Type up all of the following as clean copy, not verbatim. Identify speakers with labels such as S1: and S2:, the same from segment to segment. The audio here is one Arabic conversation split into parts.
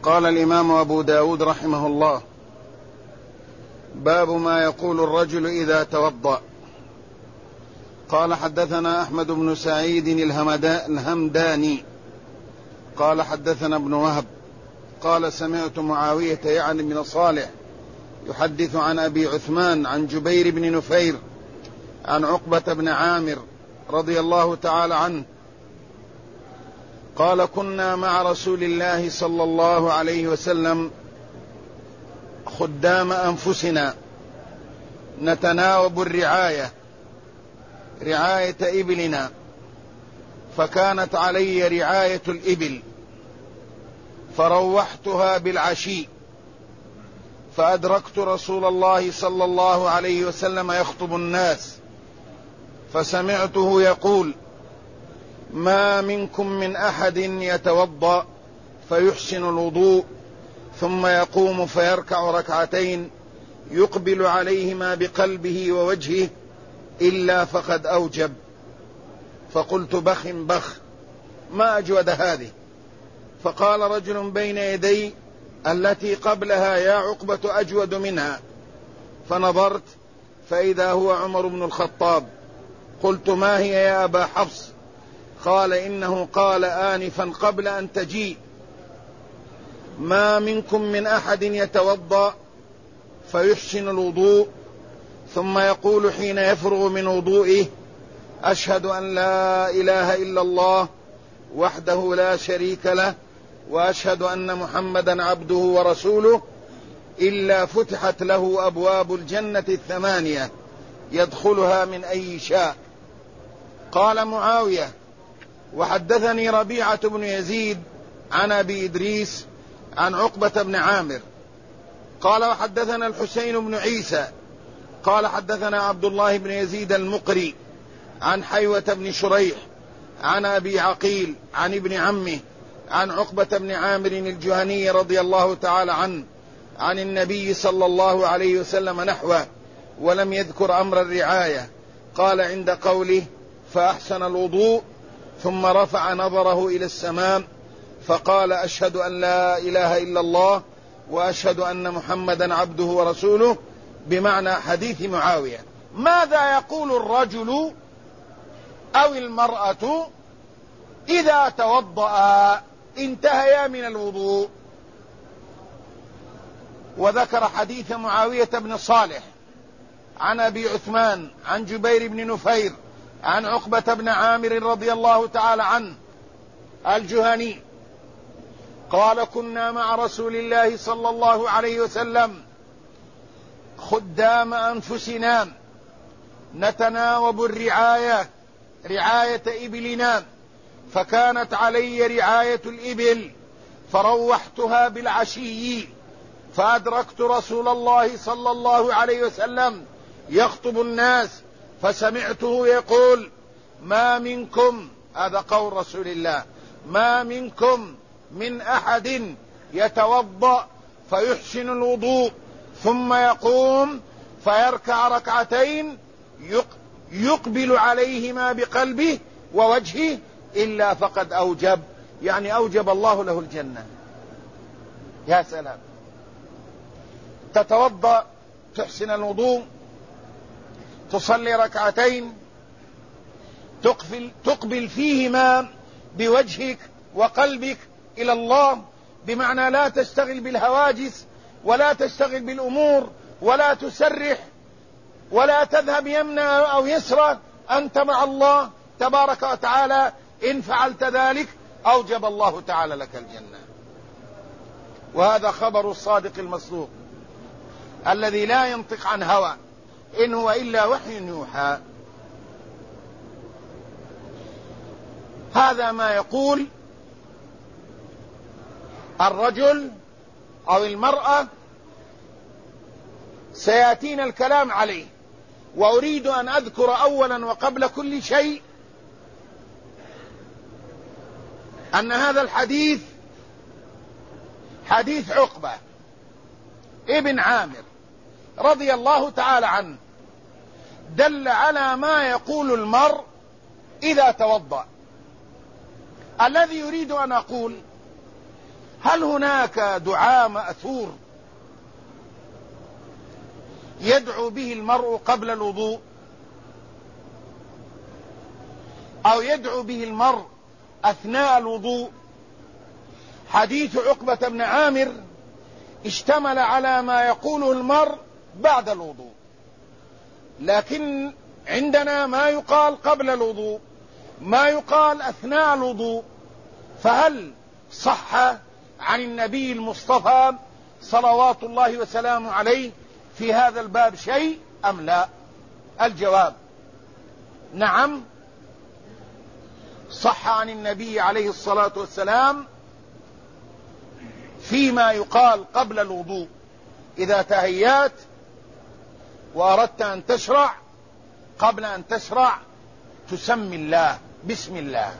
S1: قال الإمام أبو داود رحمه الله: باب ما يقول الرجل إذا توضأ. قال: حدثنا أحمد بن سعيد الهمداني قال: حدثنا ابن وهب قال: سمعت معاوية يعني بن صالح يحدث عن أبي عثمان عن جبير بن نفير عن عقبة بن عامر رضي الله تعالى عنه قال: كنا مع رسول الله صلى الله عليه وسلم خدام أنفسنا نتناوب رعاية إبلنا، فكانت علي رعاية الإبل فروحتها بالعشي، فأدركت رسول الله صلى الله عليه وسلم يخطب الناس، فسمعته يقول: ما منكم من أحد يتوضأ فيحسن الوضوء ثم يقوم فيركع ركعتين يقبل عليهما بقلبه ووجهه إلا فقد أوجب. فقلت: بخ بخ، ما أجود هذه. فقال رجل بين يدي: التي قبلها يا عقبة أجود منها. فنظرت فإذا هو عمر بن الخطاب. قلت: ما هي يا أبا حفص؟ قال: إنه قال آنفا قبل أن تجيء: ما منكم من أحد يتوضأ فيحسن الوضوء ثم يقول حين يفرغ من وضوئه: أشهد أن لا إله إلا الله وحده لا شريك له وأشهد أن محمدا عبده ورسوله، إلا فتحت له أبواب الجنة 8 يدخلها من أي شاء. قال معاوية: وحدثني ربيعة بن يزيد عن أبي إدريس عن عقبة بن عامر قال: وحدثنا الحسين بن عيسى قال: حدثنا عبد الله بن يزيد المقري عن حيوة بن شريح عن أبي عقيل عن ابن عمه عن عقبة بن عامر الجهني رضي الله تعالى عنه عن النبي صلى الله عليه وسلم نحوه، ولم يذكر أمر الرعاية. قال عند قوله: فأحسن الوضوء ثم رفع نظره إلى السماء فقال: أشهد أن لا إله إلا الله وأشهد أن محمدا عبده ورسوله، بمعنى حديث معاوية. ماذا يقول الرجل أو المرأة إذا توضأ انتهيا من الوضوء؟ وذكر حديث معاوية بن صالح عن أبي عثمان عن جبير بن نفير عن عقبة بن عامر رضي الله تعالى عنه الجهني قال: كنا مع رسول الله صلى الله عليه وسلم خدام أنفسنا نتناوب رعاية إبلنا، فكانت علي رعاية الإبل فروحتها بالعشي، فأدركت رسول الله صلى الله عليه وسلم يخطب الناس، فسمعته يقول: ما منكم، هذا قول رسول الله، ما منكم من أحد يتوضأ فيحسن الوضوء ثم يقوم فيركع ركعتين يقبل عليهما بقلبه ووجهه إلا فقد أوجب، يعني أوجب الله له الجنة. يا سلام، تتوضأ تحسن الوضوء تصلي ركعتين تقبل فيهما بوجهك وقلبك إلى الله، بمعنى لا تشتغل بالهواجس ولا تشتغل بالأمور ولا تسرح ولا تذهب يمنى أو يسرى، أنت مع الله تبارك وتعالى. إن فعلت ذلك أوجب الله تعالى لك الجنة. وهذا خبر الصادق المصدوق الذي لا ينطق عن هوى، إن هو إلا وحي يوحى. هذا ما يقول الرجل أو المرأة، سيأتينا الكلام عليه. وأريد أن أذكر أولا وقبل كل شيء أن هذا الحديث حديث عقبة ابن عامر رضي الله تعالى عنه، دل على ما يقول المرء إذا توضأ. الذي يريد أن أقول هل هناك دعاء مأثور يدعو به المرء قبل الوضوء أو يدعو به المرء أثناء الوضوء؟ حديث عقبة بن عامر اشتمل على ما يقوله المرء بعد الوضوء، لكن عندنا ما يقال قبل الوضوء، ما يقال أثناء الوضوء. فهل صح عن النبي المصطفى صلوات الله وسلامه عليه في هذا الباب شيء أم لا؟ الجواب نعم، صح عن النبي عليه الصلاة والسلام فيما يقال قبل الوضوء. إذا تهيأت وأردت أن تشرع، قبل أن تشرع تسمي الله بسم الله.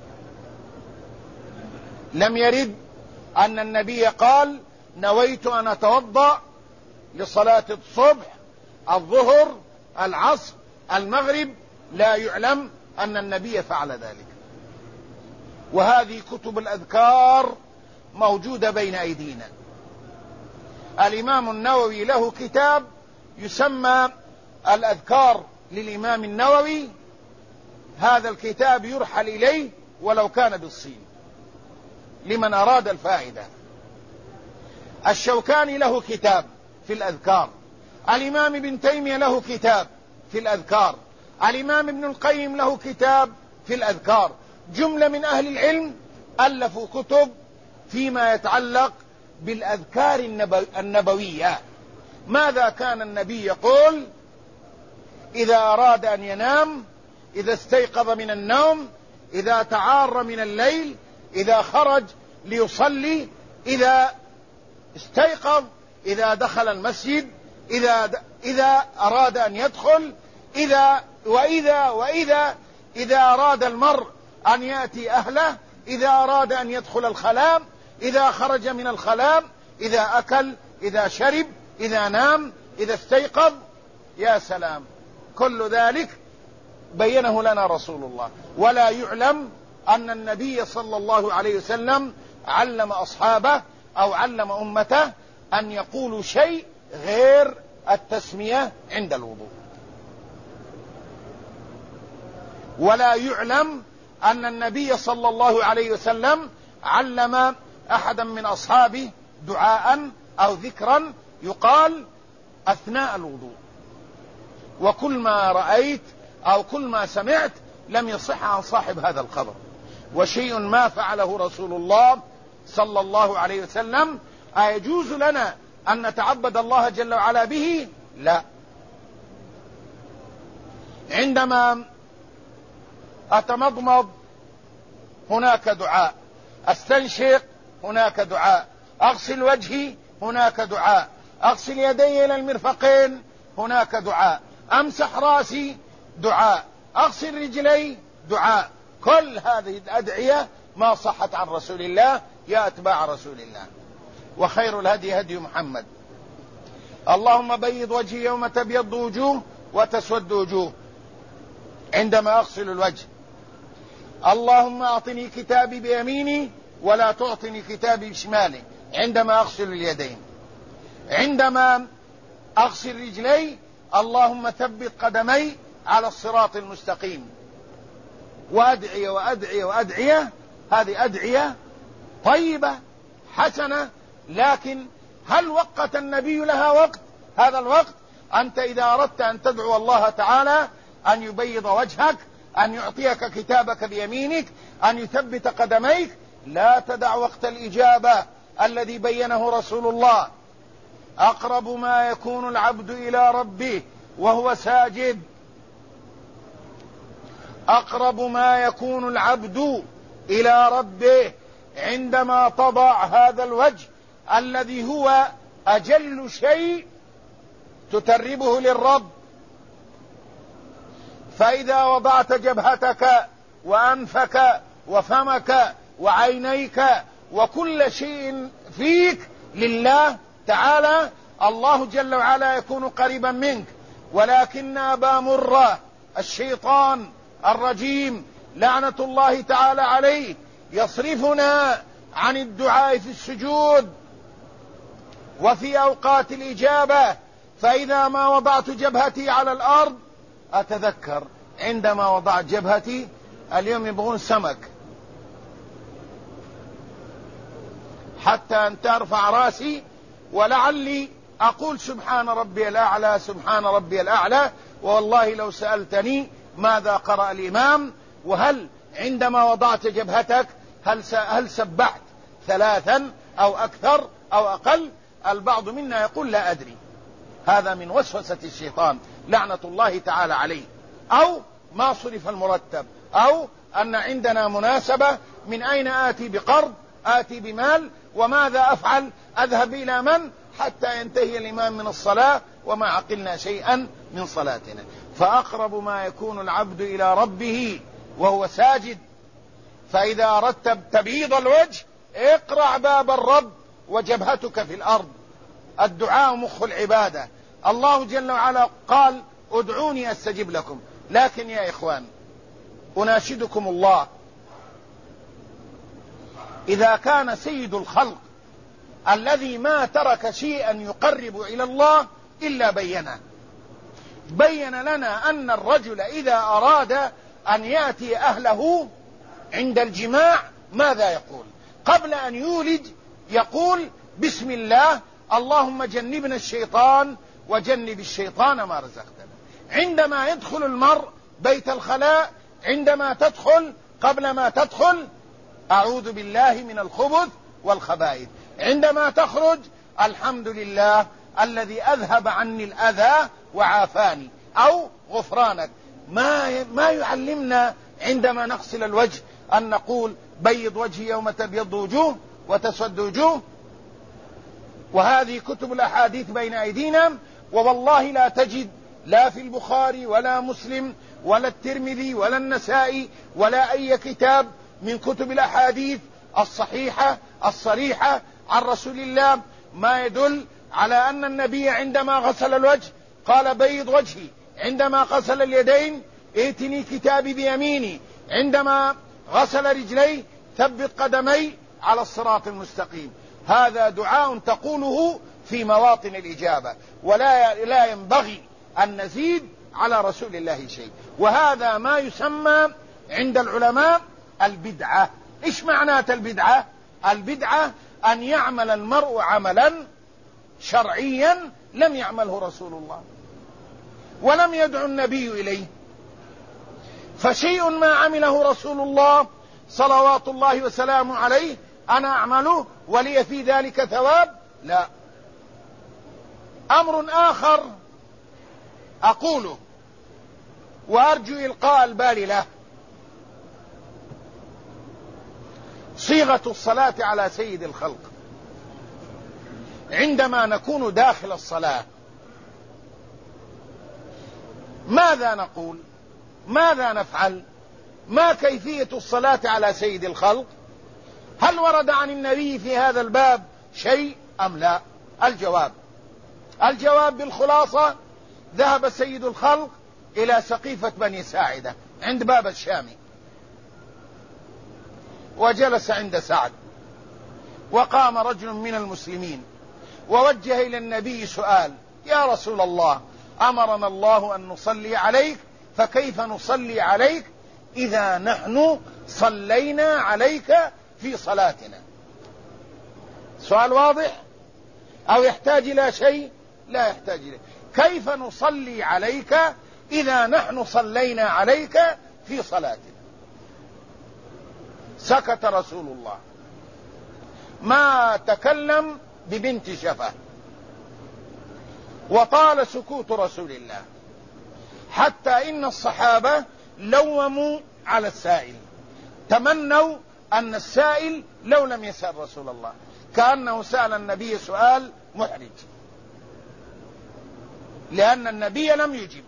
S1: لم يرد أن النبي قال نويت أن أتوضأ لصلاة الصبح الظهر العصر المغرب، لا يعلم أن النبي فعل ذلك. وهذه كتب الأذكار موجودة بين أيدينا. الإمام النووي له كتاب يسمى الأذكار للإمام النووي، هذا الكتاب يرحل إليه ولو كان بالصين لمن أراد الفائدة. الشوكاني له كتاب في الأذكار، الإمام ابن تيمية له كتاب في الأذكار، الإمام ابن القيم له كتاب في الأذكار. جملة من أهل العلم ألفوا كتب فيما يتعلق بالأذكار النبوية. ماذا كان النبي يقول إذا أراد أن ينام، إذا استيقظ من النوم، إذا تعار من الليل، إذا خرج ليصلي، إذا استيقظ، إذا دخل المسجد، إذا أراد أن يدخل، إذا أراد المرء أن يأتي أهله، إذا أراد أن يدخل الخلاء، إذا خرج من الخلاء، إذا أكل، إذا شرب، إذا نام، إذا استيقظ. يا سلام، كل ذلك بينه لنا رسول الله. ولا يعلم أن النبي صلى الله عليه وسلم علم أصحابه أو علم أمته أن يقولوا شيء غير التسمية عند الوضوء. ولا يعلم أن النبي صلى الله عليه وسلم علم أحدا من أصحابه دعاء أو ذكرا يقال أثناء الوضوء. وكل ما رأيت أو كل ما سمعت لم يصح عن صاحب هذا الخبر. وشيء ما فعله رسول الله صلى الله عليه وسلم أيجوز لنا أن نتعبد الله جل وعلا به؟ لا. عندما أتمضمض هناك دعاء، أستنشق هناك دعاء، أغسل وجهي هناك دعاء، أغسل يدي إلى المرفقين هناك دعاء، أمسح رأسي دعاء، أغسل رجلي دعاء. كل هذه الأدعية ما صحت عن رسول الله يا أتباع رسول الله. وخير الهدي هدي محمد. اللهم بيض وجهي يوم تبيض وجوه وتسود وجوه عندما أغسل الوجه. اللهم أعطني كتابي بيميني ولا تعطني كتابي بشمالي عندما أغسل اليدين. عندما أغسل رجلي اللهم ثبت قدمي على الصراط المستقيم. وأدعية وأدعية وأدعية، هذه أدعية طيبة حسنة، لكن هل وقت النبي لها وقت؟ هذا الوقت أنت إذا أردت أن تدعو الله تعالى أن يبيض وجهك، أن يعطيك كتابك بيمينك، أن يثبت قدميك، لا تدع وقت الإجابة الذي بينه رسول الله. أقرب ما يكون العبد إلى ربه وهو ساجد، أقرب ما يكون العبد إلى ربه عندما تضع هذا الوجه الذي هو أجل شيء تتربه للرب. فإذا وضعت جبهتك وأنفك وفمك وعينيك وكل شيء فيك لله تعالى، الله جل وعلا يكون قريبا منك. ولكن أبا مرة الشيطان الرجيم لعنة الله تعالى عليه يصرفنا عن الدعاء في السجود وفي أوقات الإجابة، فإذا ما وضعت جبهتي على الأرض أتذكر عندما وضعت جبهتي اليوم يبغون سمك حتى أن ترفع راسي، ولعلي أقول سبحان ربي الأعلى سبحان ربي الأعلى. والله لو سألتني ماذا قرأ الإمام، وهل عندما وضعت جبهتك هل سبحت 3 أو أكثر أو أقل، البعض منا يقول لا أدري. هذا من وسوسة الشيطان لعنة الله تعالى عليه، أو ما صرف المرتب، أو أن عندنا مناسبة من أين آتي بقرض، آتي بمال، وماذا أفعل، أذهب إلى من حتى ينتهي الإمام من الصلاة وما عقلنا شيئا من صلاتنا. فأقرب ما يكون العبد إلى ربه وهو ساجد. فإذا أردت تبييض الوجه اقرع باب الرب وجبهتك في الأرض. الدعاء مخ العبادة. الله جل وعلا قال ادعوني أستجب لكم. لكن يا إخوان أناشدكم الله، إذا كان سيد الخلق الذي ما ترك شيئا يقرب إلى الله إلا بين لنا أن الرجل إذا أراد أن يأتي أهله عند الجماع ماذا يقول؟ قبل أن يولج يقول بسم الله اللهم جنبنا الشيطان وجنب الشيطان ما رزقتنا. عندما يدخل المرء بيت الخلاء، عندما تدخل قبل ما تدخل أعوذ بالله من الخبث والخبائث. عندما تخرج الحمد لله الذي أذهب عني الأذى وعافاني، أو غفرانك. ما يعلمنا عندما نغسل الوجه أن نقول بيض وجهي يوم تبيض وجوه وتسود وجوه؟ وهذه كتب الأحاديث بين أيدينا، ووالله لا تجد لا في البخاري ولا مسلم ولا الترمذي ولا النسائي ولا أي كتاب من كتب الأحاديث الصحيحة الصريحة عن رسول الله ما يدل على أن النبي عندما غسل الوجه قال بيض وجهي، عندما غسل اليدين ائتني كتابي بيميني، عندما غسل رجلي ثبت قدمي على الصراط المستقيم. هذا دعاء تقوله في مواطن الإجابة، ولا ينبغي أن نزيد على رسول الله شيء. وهذا ما يسمى عند العلماء البدعة. إيش معنات البدعة؟ البدعة أن يعمل المرء عملا شرعيا لم يعمله رسول الله ولم يدعو النبي إليه. فشيء ما عمله رسول الله صلوات الله وسلامه عليه أنا أعمله ولي في ذلك ثواب؟ لا. أمر آخر أقوله وأرجو إلقاء البال له، صيغة الصلاة على سيد الخلق. عندما نكون داخل الصلاة ماذا نقول؟ ماذا نفعل؟ ما كيفية الصلاة على سيد الخلق؟ هل ورد عن النبي في هذا الباب شيء أم لا؟ الجواب بالخلاصة: ذهب سيد الخلق إلى سقيفة بني ساعدة عند باب الشامي، وجلس عند سعد، وقام رجل من المسلمين ووجه إلى النبي سؤال: يا رسول الله، أمرنا الله أن نصلي عليك، فكيف نصلي عليك إذا نحن صلينا عليك في صلاتنا؟ سؤال واضح أو يحتاج إلى شيء؟ لا يحتاج إليه. كيف نصلي عليك إذا نحن صلينا عليك في صلاتنا؟ سكت رسول الله، ما تكلم ببنت شفة، وطال سكوت رسول الله، حتى إن الصحابة لوموا على السائل، تمنوا أن السائل لو لم يسأل رسول الله، كأنه سأل النبي سؤال محرج، لأن النبي لم يجب.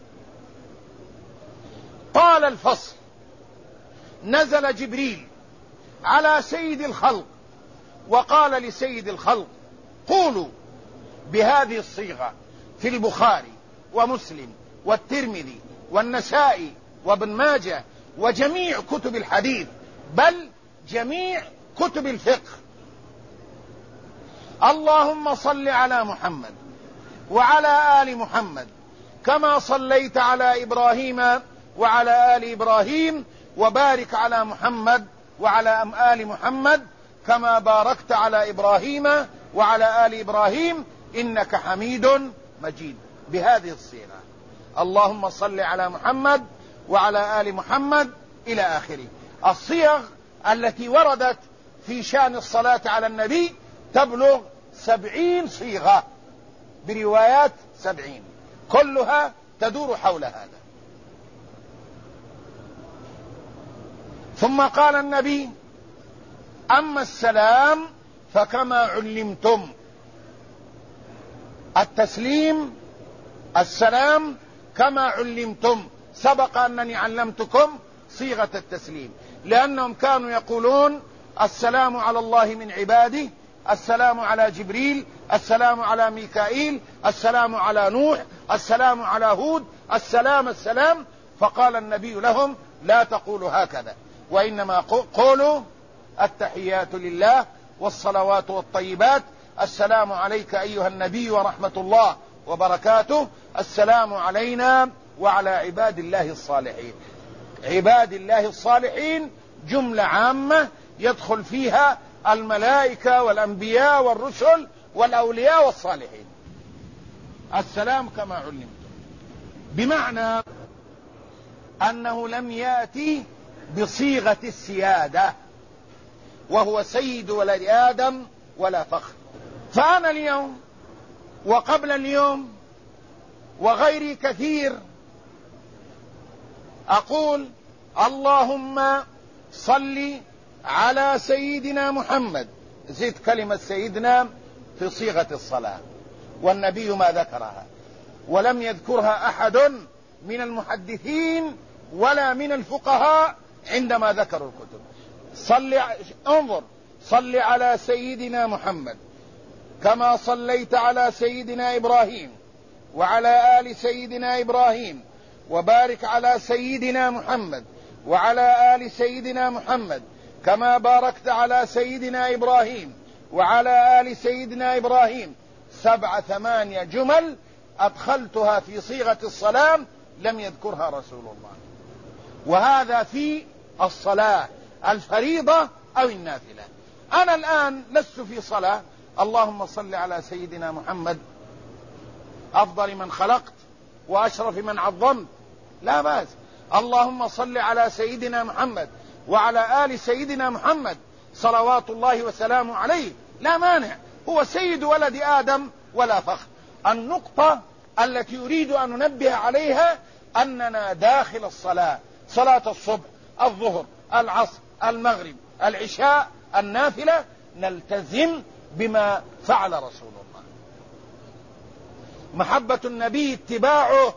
S1: طال الفصل، نزل جبريل على سيد الخلق وقال لسيد الخلق: قولوا بهذه الصيغة في البخاري ومسلم والترمذي والنسائي وابن ماجه وجميع كتب الحديث، بل جميع كتب الفقه: اللهم صل على محمد وعلى آل محمد كما صليت على إبراهيم وعلى آل إبراهيم، وبارك على محمد وعلى آل محمد كما باركت على إبراهيم وعلى آل إبراهيم إنك حميد مجيد، بهذه الصيغة: اللهم صل على محمد وعلى آل محمد إلى آخره. الصيغ التي وردت في شأن الصلاة على النبي تبلغ 70 صيغة بروايات 70، كلها تدور حول هذا. ثم قال النبي: أما السلام فكما علمتم. التسليم، السلام كما علمتم. سبق أنني علمتكم صيغة التسليم، لأنهم كانوا يقولون: السلام على الله من عباده، السلام على جبريل، السلام على ميكائيل، السلام على نوح، السلام على هود، السلام. فقال النبي لهم: لا تقولوا هكذا، وإنما قولوا: التحيات لله والصلوات والطيبات، السلام عليك أيها النبي ورحمة الله وبركاته، السلام علينا وعلى عباد الله الصالحين. عباد الله الصالحين جملة عامة يدخل فيها الملائكة والأنبياء والرسل والأولياء والصالحين. السلام كما علمتم، بمعنى أنه لم يأتي بصيغة السيادة، وهو سيد ولد آدم ولا فخر. فأنا اليوم وقبل اليوم وغيري كثير أقول: اللهم صل على سيدنا محمد، زد كلمة سيدنا في صيغة الصلاة، والنبي ما ذكرها، ولم يذكرها أحد من المحدثين ولا من الفقهاء عندما ذكروا الكتب. انظر: صل على سيدنا محمد كما صليت على سيدنا إبراهيم وعلى آل سيدنا إبراهيم، وبارك على سيدنا محمد وعلى آل سيدنا محمد كما باركت على سيدنا إبراهيم وعلى آل سيدنا إبراهيم. 7 8 جمل أدخلتها في صيغة الصلاة لم يذكرها رسول الله، وهذا في الصلاة الفريضة أو النافلة. أنا الآن لست في صلاة، اللهم صل على سيدنا محمد أفضل من خلقت وأشرف من عظمت، لا بأس. اللهم صل على سيدنا محمد وعلى آل سيدنا محمد صلوات الله وسلامه عليه، لا مانع، هو سيد ولد آدم ولا فخر. النقطة التي يريد أن ننبه عليها أننا داخل الصلاة، صلاة الصبح، الظهر، العصر، المغرب، العشاء، النافلة، نلتزم بما فعل رسول الله. محبة النبي اتباعه،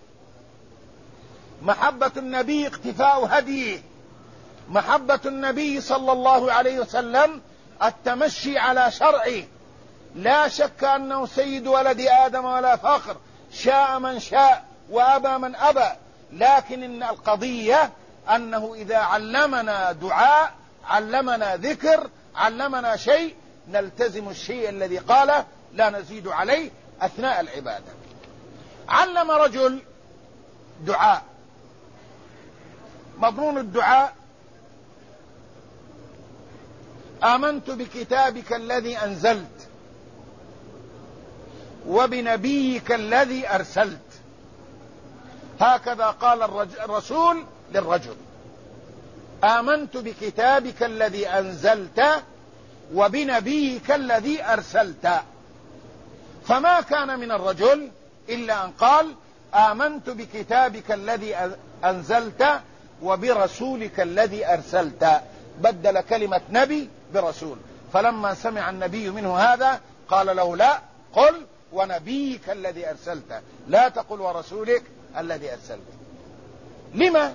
S1: محبة النبي اقتفاء هديه، محبة النبي صلى الله عليه وسلم التمشي على شرعه. لا شك أنه سيد ولد آدم ولا فخر، شاء من شاء وأبى من أبى، لكن إن القضية أنه إذا علمنا دعاء، علمنا ذكر، علمنا شيء، نلتزم الشيء الذي قاله، لا نزيد عليه أثناء العبادة. علم رجل دعاء، مضمون الدعاء: آمنت بكتابك الذي أنزلت وبنبيك الذي أرسلت. هكذا قال الرسول للرجل: آمنت بكتابك الذي أنزلت وبنبيك الذي أرسلت. فما كان من الرجل إلا أن قال: آمنت بكتابك الذي أنزلت وبرسولك الذي أرسلت، بدل كلمة نبي برسول. فلما سمع النبي منه هذا قال له: لا، قل ونبيك الذي أرسلت، لا تقل ورسولك الذي أرسلت. لما؟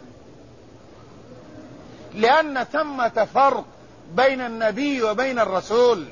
S1: لأن ثمة فرق بين النبي وبين الرسول.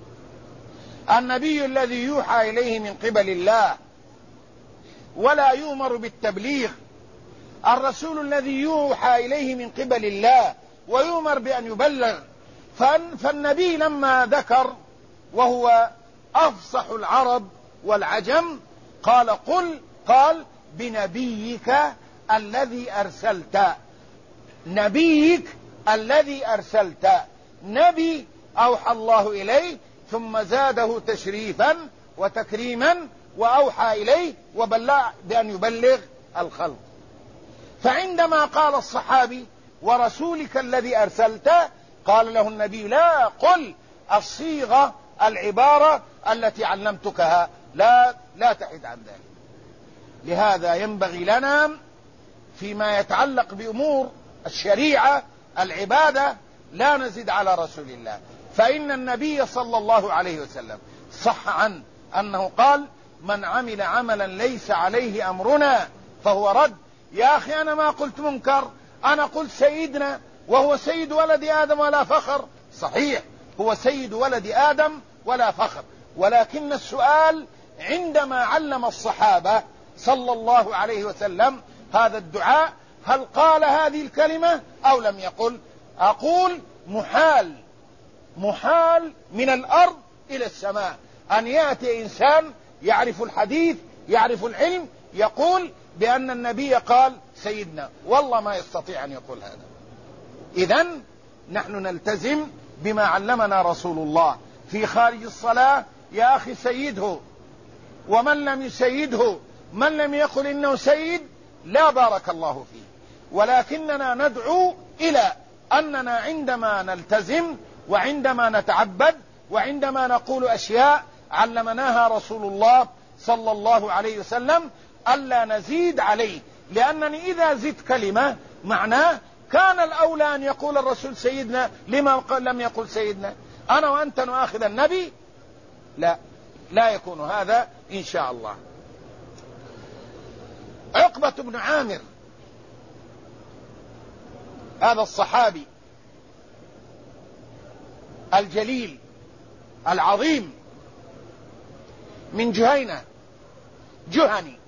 S1: النبي الذي يوحى إليه من قبل الله ولا يؤمر بالتبليغ، الرسول الذي يوحى إليه من قبل الله ويؤمر بأن يبلغ. فالنبي لما ذكر وهو أفصح العرب والعجم قال بنبيك الذي أرسلت. نبيك الذي أرسلت، نبي أوحى الله إليه ثم زاده تشريفا وتكريما وأوحى إليه وبلغ بأن يبلغ الخلق. فعندما قال الصحابي ورسولك الذي أرسلت، قال له النبي لا، قل الصيغة العبارة التي علمتكها، لا تحد عن ذلك. لهذا ينبغي لنا فيما يتعلق بأمور الشريعة العبادة لا نزد على رسول الله. فإن النبي صلى الله عليه وسلم صح عنه أنه قال من عمل عملا ليس عليه أمرنا فهو رد. يا أخي أنا ما قلت منكر، أنا قلت سيدنا وهو سيد ولد آدم ولا فخر. صحيح هو سيد ولد آدم ولا فخر، ولكن السؤال عندما علم الصحابة صلى الله عليه وسلم هذا الدعاء هل قال هذه الكلمة أو لم يقل؟ أقول محال من الأرض إلى السماء أن يأتي إنسان يعرف الحديث يعرف العلم يقول بأن النبي قال سيدنا، والله ما يستطيع أن يقول هذا. إذن نحن نلتزم بما علمنا رسول الله في خارج الصلاة. يا أخي سيده، ومن لم يسيده، من لم يقل إنه سيد لا بارك الله فيه. ولكننا ندعو إلى أننا عندما نلتزم وعندما نتعبد وعندما نقول أشياء علمناها رسول الله صلى الله عليه وسلم ألا نزيد عليه، لأنني إذا زدت كلمة معناه كان الأولى أن يقول الرسول سيدنا، لما لم يقل سيدنا؟ أنا وأنت نؤاخذ النبي؟ لا يكون هذا إن شاء الله. عقبة بن عامر هذا الصحابي الجليل العظيم من جهينة، جهني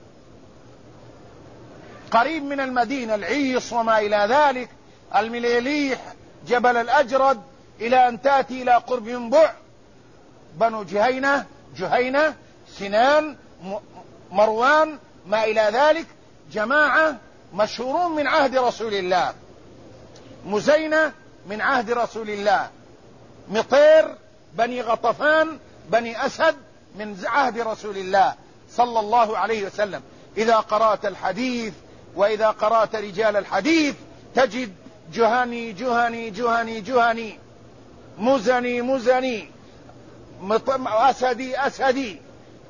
S1: قريب من المدينة، العيص وما إلى ذلك، المليليح، جبل الأجرد، إلى أن تأتي إلى قرب ينبع. بنو جهينة، سنان، مروان، ما إلى ذلك، جماعة مشهورون من عهد رسول الله. مزينة من عهد رسول الله. مطير، بني غطفان، بني أسد من عهد رسول الله صلى الله عليه وسلم. إذا قرأت الحديث وإذا قرأت رجال الحديث تجد جهني جهني جهني جهني، مزني مزني، أسدي أسدي،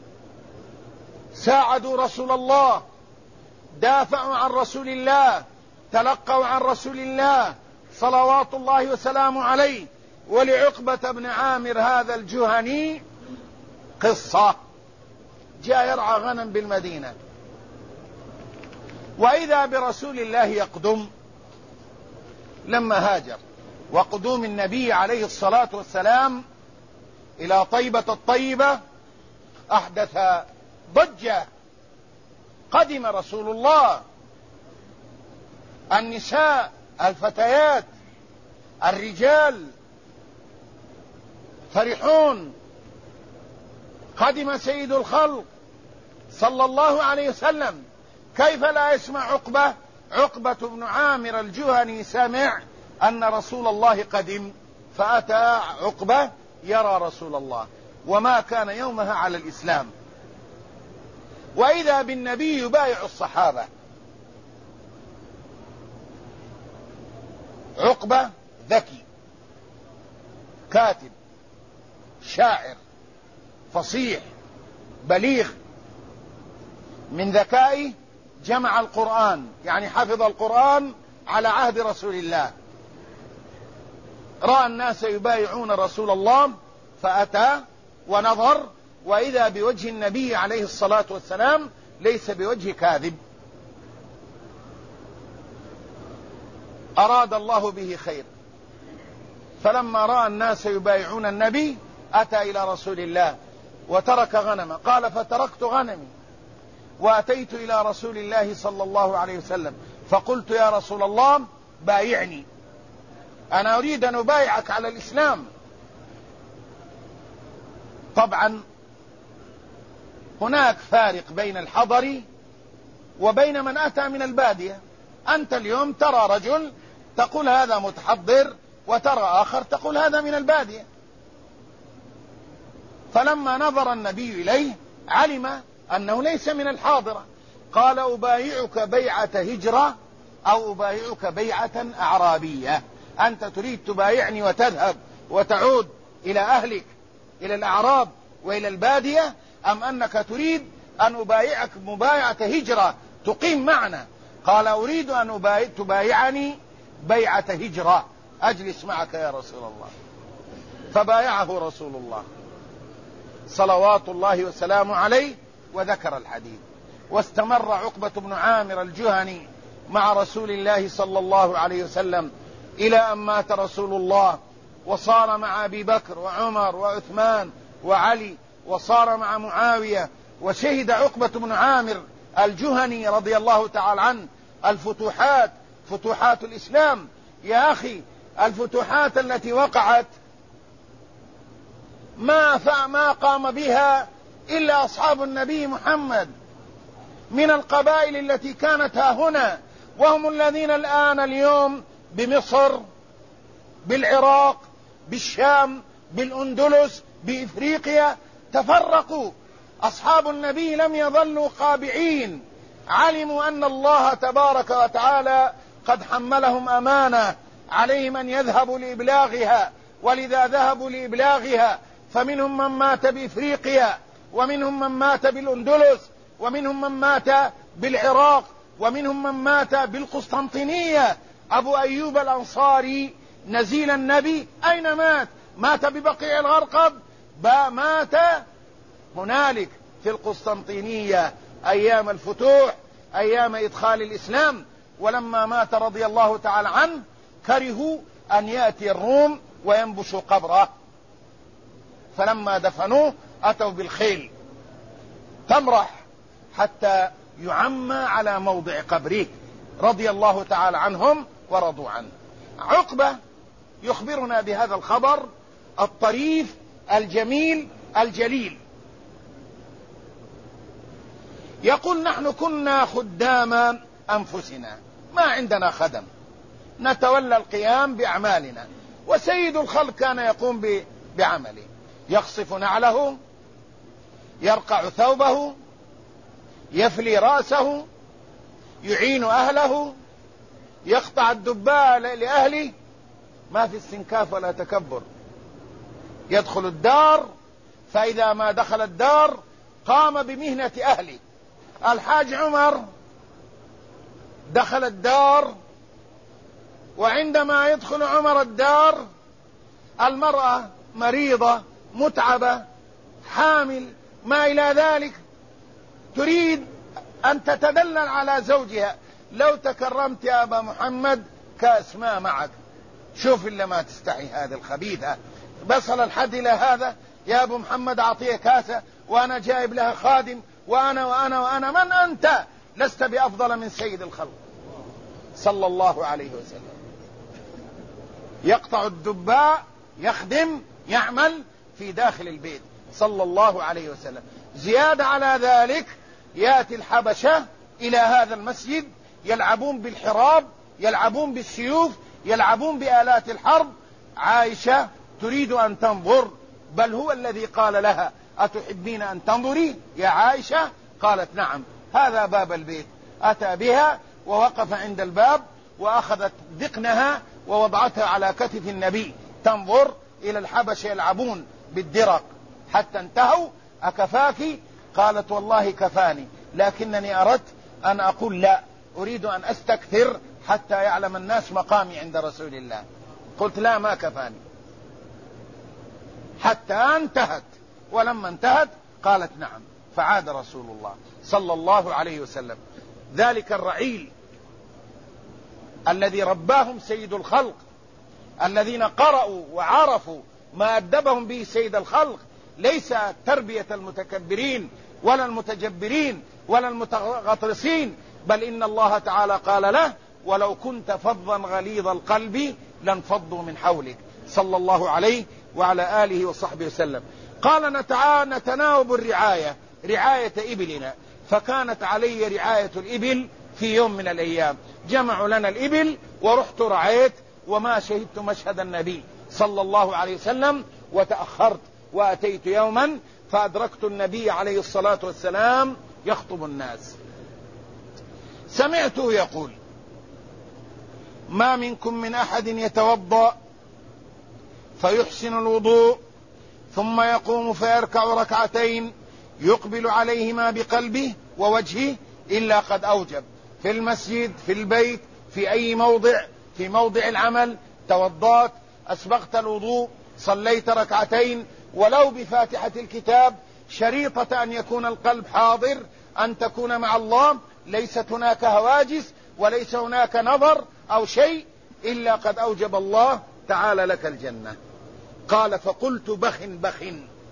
S1: ساعدوا رسول الله، دافعوا عن رسول الله، تلقوا عن رسول الله صلوات الله وسلامه عليه. ولعقبة بن عامر هذا الجهني قصة، جاء يرعى غنم بالمدينة، وإذا برسول الله يقدم لما هاجر. وقدوم النبي عليه الصلاة والسلام إلى طيبة الطيبة أحدث ضجة. قدم رسول الله، النساء، الفتيات، الرجال فرحون. قدم سيد الخلق صلى الله عليه وسلم، كيف لا يسمع عقبة بن عامر الجهني سمع أن رسول الله قدم، فأتى عقبة يرى رسول الله، وما كان يومها على الإسلام. وإذا بالنبي يبايع الصحابة. عقبة ذكي، كاتب، شاعر، فصيح، بليغ. من ذكائه جمع القرآن، يعني حفظ القرآن على عهد رسول الله. رأى الناس يبايعون رسول الله فأتى ونظر، وإذا بوجه النبي عليه الصلاة والسلام ليس بوجه كاذب. أراد الله به خير. فلما رأى الناس يبايعون النبي أتى إلى رسول الله وترك غنمه. قال فتركت غنمي وأتيت إلى رسول الله صلى الله عليه وسلم فقلت يا رسول الله بايعني. أنا أريد أن أبايعك على الإسلام. طبعا هناك فارق بين الحضري وبين من أتى من البادية. أنت اليوم ترى رجل تقول هذا متحضر، وترى آخر تقول هذا من البادية. فلما نظر النبي إليه علم أنه ليس من الحاضرة، قال أبايعك بيعة هجرة أو أبايعك بيعة أعرابية. أنت تريد تبايعني وتذهب وتعود إلى أهلك، إلى الأعراب وإلى البادية، أم أنك تريد أن أبايعك مبايعة هجرة تقيم معنا؟ قال أريد أن تبايعني بيعة هجرة أجلس معك يا رسول الله. فبايعه رسول الله صلوات الله وسلامه عليه وذكر الحديث. واستمر عقبة بن عامر الجهني مع رسول الله صلى الله عليه وسلم إلى أن مات رسول الله، وصار مع أبي بكر وعمر وعثمان وعلي، وصار مع معاوية. وشهد عقبة بن عامر الجهني رضي الله تعالى عنه الفتوحات، فتوحات الإسلام. يا أخي الفتوحات التي وقعت ما قام بها إلا أصحاب النبي محمد من القبائل التي كانت ها هنا، وهم الذين الآن اليوم بمصر، بالعراق، بالشام، بالأندلس، بإفريقيا تفرقوا. أصحاب النبي لم يظلوا قابعين، علموا أن الله تبارك وتعالى قد حملهم أمانة عليهم أن يذهبوا لإبلاغها، ولذا ذهبوا لإبلاغها. فمنهم من مات بإفريقيا، ومنهم من مات بالأندلس، ومنهم من مات بالعراق، ومنهم من مات بالقسطنطينية. أبو أيوب الأنصاري نزيل النبي أين مات؟ مات ببقيع الغرقد، مات هنالك في القسطنطينية أيام الفتوح، أيام إدخال الإسلام. ولما مات رضي الله تعالى عنه كرهوا أن يأتي الروم وينبشوا قبره، فلما دفنوه أتوا بالخيل تمرح حتى يعمى على موضع قبره، رضي الله تعالى عنهم ورضوا عنه. عقبة يخبرنا بهذا الخبر الطريف الجميل الجليل. يقول نحن كنا خدام أنفسنا، ما عندنا خدم، نتولى القيام بأعمالنا، وسيد الخلق كان يقوم بعمله، يخصف نعله، يرقع ثوبه، يفلي رأسه، يعين أهله، يقطع الدباء لأهله، ما في استنكاف ولا تكبر. يدخل الدار، فإذا ما دخل الدار قام بمهنة أهله. الحاج عمر دخل الدار، وعندما يدخل عمر الدار المرأة مريضة متعبة حامل ما إلى ذلك تريد أن تتدلل على زوجها. لو تكرمت يا أبا محمد كأس ما معك، شوف إلا ما تستحي هذه الخبيثة، بصل الحد إلى هذا، يا أبو محمد أعطيه كاسة وأنا جايب لها خادم وأنا وأنا وأنا. من أنت؟ لست بأفضل من سيد الخلق صلى الله عليه وسلم. يقطع الدباء، يخدم، يعمل في داخل البيت صلى الله عليه وسلم. زيادة على ذلك يأتي الحبشة إلى هذا المسجد يلعبون بالحراب، يلعبون بالسيوف، يلعبون بآلات الحرب. عائشة تريد أن تنظر، بل هو الذي قال لها أتحبين أن تنظري يا عائشة؟ قالت نعم. هذا باب البيت، أتى بها ووقف عند الباب وأخذت ذقنها ووضعتها على كتف النبي تنظر إلى الحبشة يلعبون بالدرق حتى انتهوا. أكفاك؟ قالت والله كفاني، لكنني أردت أن أقول لا، أريد أن أستكثر حتى يعلم الناس مقامي عند رسول الله. قلت لا، ما كفاني، حتى انتهت. ولما انتهت قالت نعم. فعاد رسول الله صلى الله عليه وسلم ذلك الرعيل الذي رباهم سيد الخلق، الذين قرأوا وعرفوا ما أدبهم به سيد الخلق، ليس تربية المتكبرين ولا المتجبرين ولا المتغطرسين، بل إن الله تعالى قال له ولو كنت فظا غليظ القلب لانفضوا من حولك صلى الله عليه وعلى آله وصحبه وسلم. قال نتناوب الرعاية، رعاية إبلنا، فكانت علي رعاية الإبل في يوم من الأيام، جمعوا لنا الإبل ورحت رعيت، وما شهدت مشهد النبي صلى الله عليه وسلم، وتأخرت وأتيت يوما فأدركت النبي عليه الصلاة والسلام يخطب الناس، سمعته يقول: ما منكم من أحد يتوضأ فيحسن الوضوء ثم يقوم فيركع ركعتين يقبل عليهما بقلبه ووجهه إلا قد أوجب، في المسجد، في البيت، في أي موضع، في موضع العمل، توضأت، أسبغت الوضوء، صليت ركعتين ولو بفاتحة الكتاب، شريطة أن يكون القلب حاضر، أن تكون مع الله، ليست هناك هواجس وليس هناك نظر أو شيء، إلا قد أوجب الله تعالى لك الجنة. قال: فقلت بخ بخ،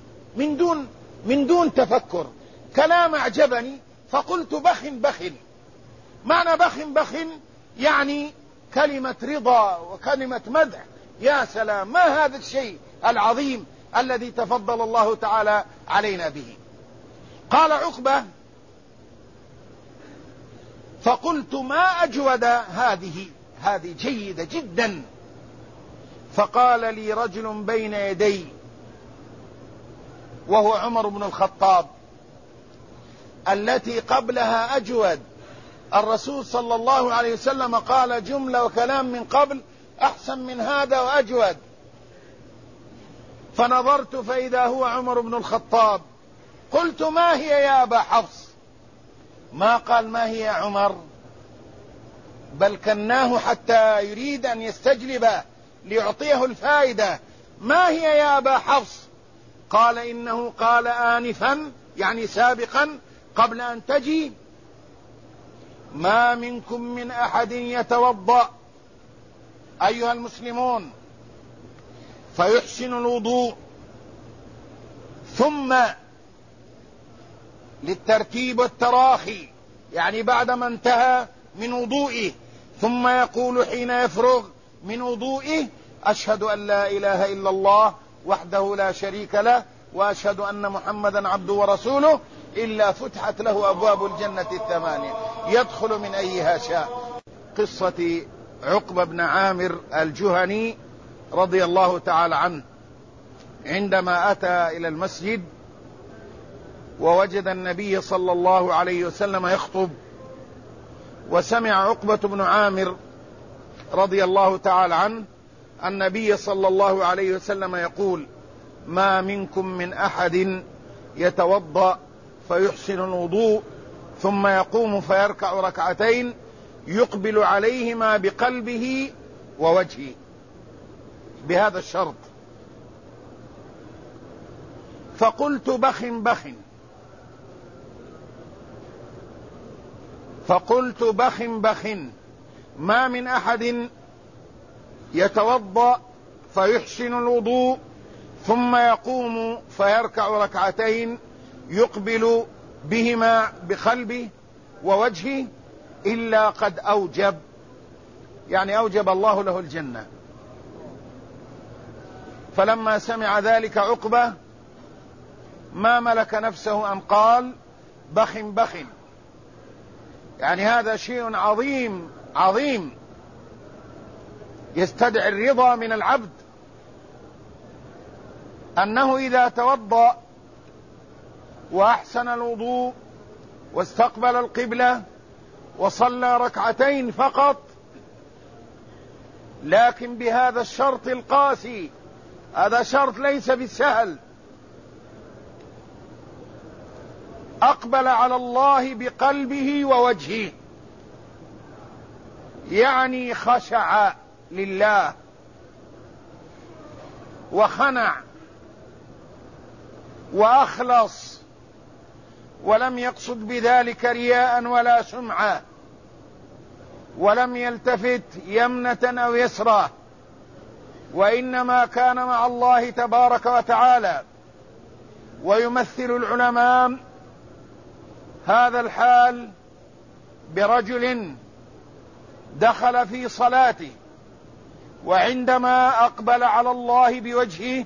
S1: من دون تفكر، كلام أعجبني، فقلت بخ بخ. معنى بخ بخ يعني كلمة رضا وكلمة مدح، يا سلام، ما هذا الشيء العظيم الذي تفضل الله تعالى علينا به. قال عقبة: فقلت ما أجود هذه جيدة جدا. فقال لي رجل بين يدي وهو عمر بن الخطاب: التي قبلها أجود، الرسول صلى الله عليه وسلم قال جملة وكلام من قبل أحسن من هذا وأجود. فنظرت فإذا هو عمر بن الخطاب. قلت: ما هي يا أبا حفص؟ ما قال ما هي يا عمر، بل كناه حتى يريد أن يستجلبه ليعطيه الفائدة. ما هي يا أبا حفص؟ قال: إنه قال آنفا، يعني سابقا قبل أن تجي: ما منكم من أحد يتوضأ أيها المسلمون فيحسن الوضوء، ثم للترتيب والتراخي، يعني بعدما انتهى من وضوئه، ثم يقول حين يفرغ من وضوئه: أشهد أن لا إله إلا الله وحده لا شريك له وأشهد أن محمدا عبده ورسوله، إلا فتحت له أبواب الجنة الثمانية يدخل من أيها شاء. قصة عقبة بن عامر الجهني رضي الله تعالى عنه، عندما أتى إلى المسجد ووجد النبي صلى الله عليه وسلم يخطب، وسمع عقبة بن عامر رضي الله تعالى عنه النبي صلى الله عليه وسلم يقول: ما منكم من أحد يتوضأ فيحسن الوضوء ثم يقوم فيركع ركعتين يقبل عليهما بقلبه ووجهه، بهذا الشرط. فقلت بخ بخ، فقلت بخ بخ، ما من أحد يتوضأ فيحسن الوضوء ثم يقوم فيركع ركعتين يقبل بهما بقلبه ووجهه إلا قد أوجب، يعني أوجب الله له الجنة. فلما سمع ذلك عقبة ما ملك نفسه أن قال بخ بخ، يعني هذا شيء عظيم عظيم يستدعي الرضا من العبد، أنه إذا توضأ وأحسن الوضوء واستقبل القبلة وصلى ركعتين فقط، لكن بهذا الشرط القاسي، هذا شرط ليس بالسهل، أقبل على الله بقلبه ووجهه، يعني خشع لله وخنع وأخلص، ولم يقصد بذلك رياء ولا سمعة، ولم يلتفت يمنة أو يسرى، وإنما كان مع الله تبارك وتعالى. ويمثل العلماء هذا الحال برجل دخل في صلاته وعندما أقبل على الله بوجهه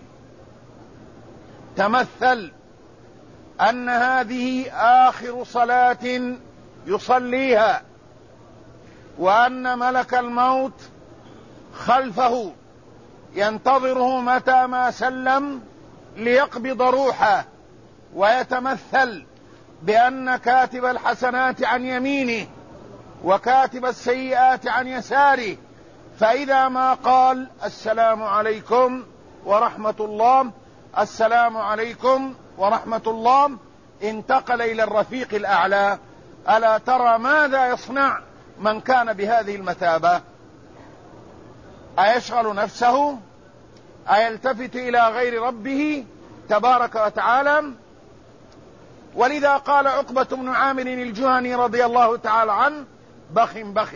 S1: تمثل أن هذه آخر صلاة يصليها، وأن ملك الموت خلفه ينتظره متى ما سلم ليقبض روحه، ويتمثل بأن كاتب الحسنات عن يمينه وكاتب السيئات عن يساره، فإذا ما قال السلام عليكم ورحمة الله، السلام عليكم ورحمة الله، انتقل إلى الرفيق الأعلى. ألا ترى ماذا يصنع من كان بهذه المثابة؟ أيشغل نفسه؟ أيلتفت إلى غير ربه تبارك وتعالى؟ ولذا قال عقبة بن عامر الجهني رضي الله تعالى عنه: بخ بخ،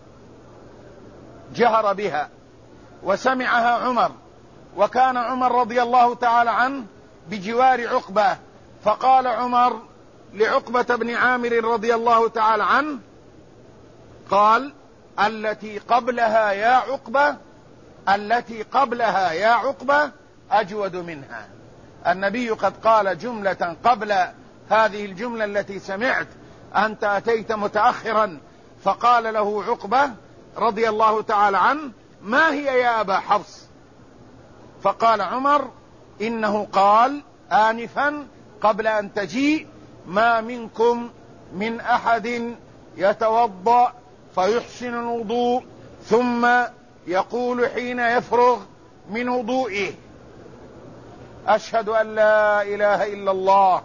S1: جهر بها وسمعها عمر، وكان عمر رضي الله تعالى عنه بجوار عقبة، فقال عمر لعقبة بن عامر رضي الله تعالى عنه، قال: التي قبلها يا عقبة، التي قبلها يا عقبة أجود منها. النبي قد قال جملة قبل هذه الجملة التي سمعت: أنت أتيت متأخرا. فقال له عقبة رضي الله تعالى عنه: ما هي يا أبا حفص؟ فقال عمر: إنه قال آنفا قبل أن تجيء: ما منكم من أحد يتوضأ فيحسن الوضوء ثم يقول حين يفرغ من وضوئه: أشهد أن لا إله إلا الله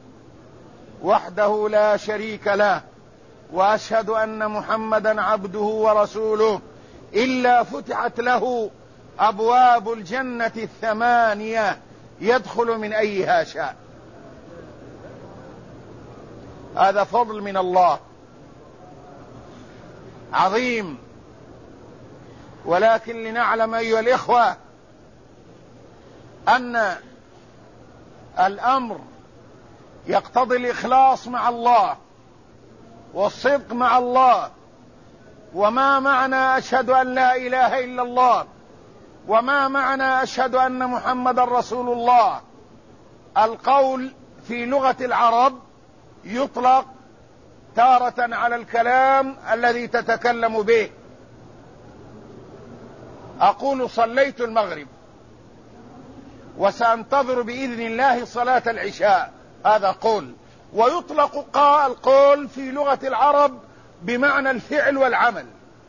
S1: وحده لا شريك له، وأشهد أن محمدا عبده ورسوله، إلا فتحت له أبواب الجنة الثمانية يدخل من أيها شاء. هذا فضل من الله عظيم. ولكن لنعلم أيها الإخوة أن الأمر يقتضي الإخلاص مع الله والصدق مع الله. وما معنى أشهد أن لا إله إلا الله؟ وما معنى أشهد أن محمد رسول الله؟ القول في لغة العرب يطلق تارة على الكلام الذي تتكلم به. أقول صليت المغرب وسأنتظر بإذن الله صلاة العشاء، هذا قول. ويطلق القول في لغة العرب بمعنى الفعل والعمل.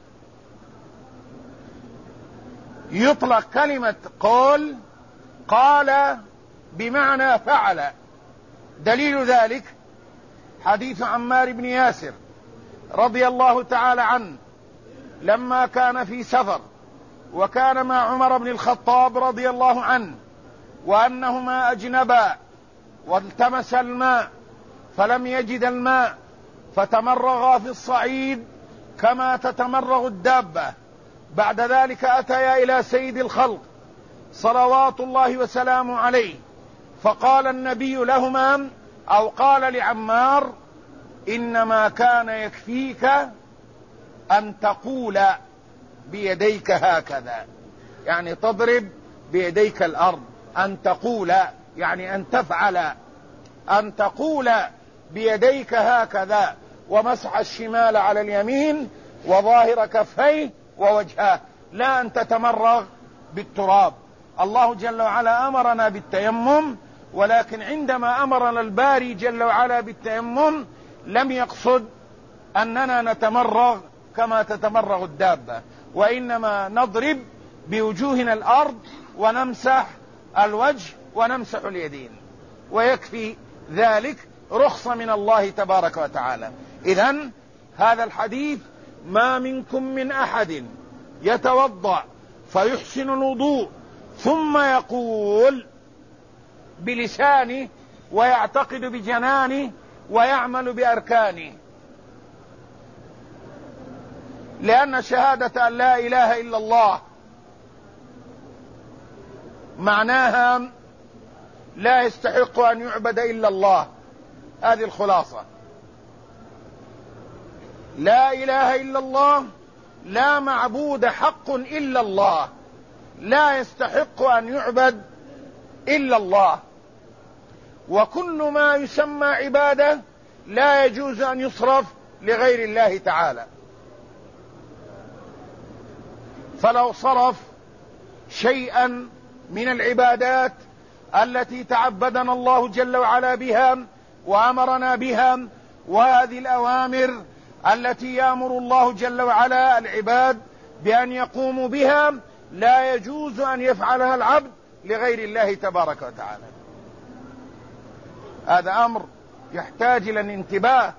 S1: يطلق كلمة قول قال بمعنى فعل. دليل ذلك حديث عمار بن ياسر رضي الله تعالى عنه لما كان في سفر وكان مع عمر بن الخطاب رضي الله عنه، وأنهما أجنبا والتمس الماء فلم يجد الماء، فتمرغا في الصعيد كما تتمرغ الدابة. بعد ذلك أتيا إلى سيد الخلق صلوات الله وسلامه عليه، فقال النبي لهما أو قال لعمار: إنما كان يكفيك أن تقول بيديك هكذا، يعني تضرب بيديك الأرض. أن تقول يعني أن تفعل، أن تقول بيديك هكذا، ومسح الشمال على اليمين وظاهر كفيه ووجهه، لا أن تتمرغ بالتراب. الله جل وعلا أمرنا بالتيمم، ولكن عندما أمرنا الباري جل وعلا بالتيمم لم يقصد أننا نتمرغ كما تتمرغ الدابة، وإنما نضرب بوجوهنا الأرض ونمسح الوجه ونمسح اليدين، ويكفي ذلك رخصة من الله تبارك وتعالى. إذن هذا الحديث: ما منكم من أحد يتوضأ فيحسن الوضوء ثم يقول بلسانه ويعتقد بجنانه ويعمل بأركانه. لأن شهادة أن لا إله إلا الله معناها لا يستحق أن يعبد إلا الله. هذه الخلاصة: لا إله إلا الله، لا معبود حق إلا الله. لا يستحق أن يعبد إلا الله، وكل ما يسمى عبادة لا يجوز أن يصرف لغير الله تعالى. فلو صرف شيئا من العبادات التي تعبدنا الله جل وعلا بها وأمرنا بها، وهذه الأوامر التي يأمر الله جل وعلا العباد بأن يقوموا بها، لا يجوز أن يفعلها العبد لغير الله تبارك وتعالى. هذا أمر يحتاج إلى الانتباه،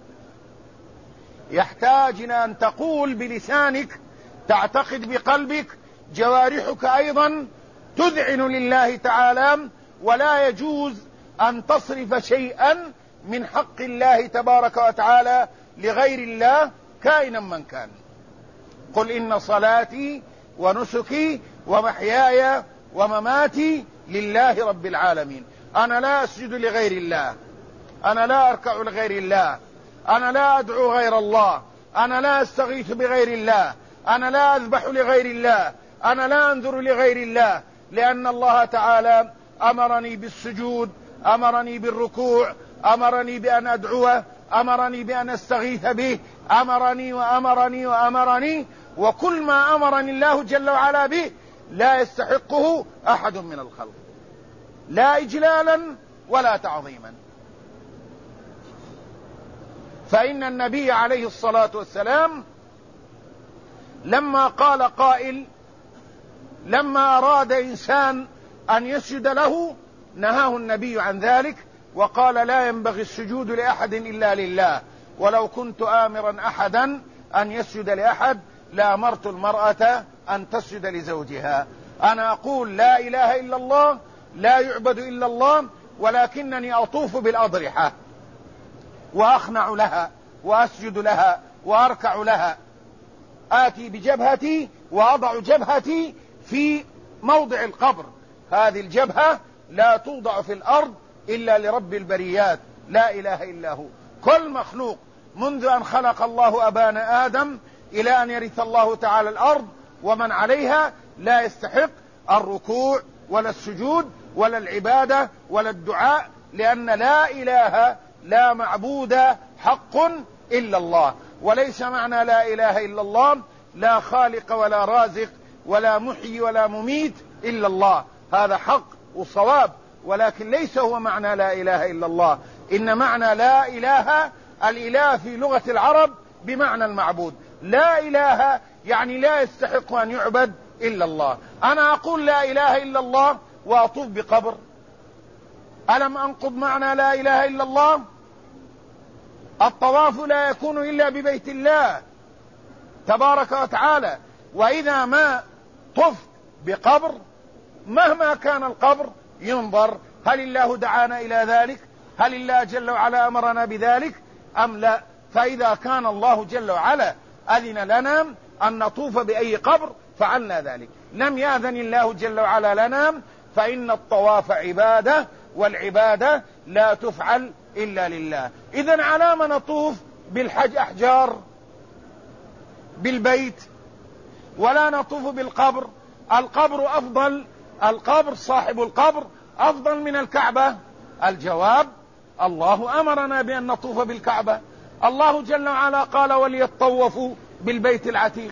S1: يحتاج إلى أن تقول بلسانك، تعتقد بقلبك، جوارحك أيضا تذعن لله تعالى، ولا يجوز أن تصرف شيئا من حق الله تبارك وتعالى لغير الله كائنا من كان. قل إن صلاتي ونسكي ومحياي ومماتي لله رب العالمين. أنا لا أسجد لغير الله، أنا لا أركع لغير الله، أنا لا أدعو غير الله، أنا لا أستغيث بغير الله، أنا لا أذبح لغير الله، أنا لا أنذر لغير الله، لأن الله تعالى أمرني بالسجود، أمرني بالركوع، أمرني بأن أدعوه، أمرني بأن أستغيث به، أمرني وأمرني وأمرني، وكل ما أمرني الله جل وعلا به لا يستحقه أحد من الخلق، لا إجلالا ولا تعظيما. فإن النبي عليه الصلاة والسلام لما قال قائل، لما أراد إنسان أن يسجد له نهاه النبي عن ذلك، وقال لا ينبغي السجود لأحد إلا لله، ولو كنت آمرا أحدا أن يسجد لأحد لأمرت المرأة أن تسجد لزوجها. أنا أقول لا إله إلا الله، لا يعبد إلا الله، ولكنني أطوف بالأضرحة وأخنع لها وأسجد لها وأركع لها، آتي بجبهتي وأضع جبهتي في موضع القبر، هذه الجبهة لا توضع في الأرض إلا لرب البريات، لا إله إلا هو. كل مخلوق منذ أن خلق الله أبانا آدم إلى أن يرث الله تعالى الأرض ومن عليها لا يستحق الركوع ولا السجود ولا العبادة ولا الدعاء، لأن لا إله لا معبود حق إلا الله. وليس معنى لا إله إلا الله لا خالق ولا رازق ولا محيي ولا مميت إلا الله، هذا حق وصواب، ولكن ليس هو معنى لا إله إلا الله. إن معنى لا إله، الإله في لغة العرب بمعنى المعبود، لا إله يعني لا يستحق أن يعبد إلا الله. أنا أقول لا إله إلا الله وأطوف بقبر، ألم أنقض معنى لا إله إلا الله؟ الطواف لا يكون إلا ببيت الله تبارك وتعالى، وإذا ما طفت بقبر مهما كان القبر ينظر هل الله دعانا إلى ذلك، هل الله جل وعلا أمرنا بذلك أم لا. فإذا كان الله جل وعلا أذن لنا أن نطوف بأي قبر فعلنا ذلك، لم يأذن الله جل وعلا لنا، فإن الطواف عبادة، والعبادة لا تفعل إلا لله. إذن على ما نطوف بالحج أحجار بالبيت ولا نطوف بالقبر؟ القبر أفضل، القبر صاحب القبر أفضل من الكعبة. الجواب الله أمرنا بأن نطوف بالكعبة، الله جل وعلا قال وليطوفوا بالبيت العتيق.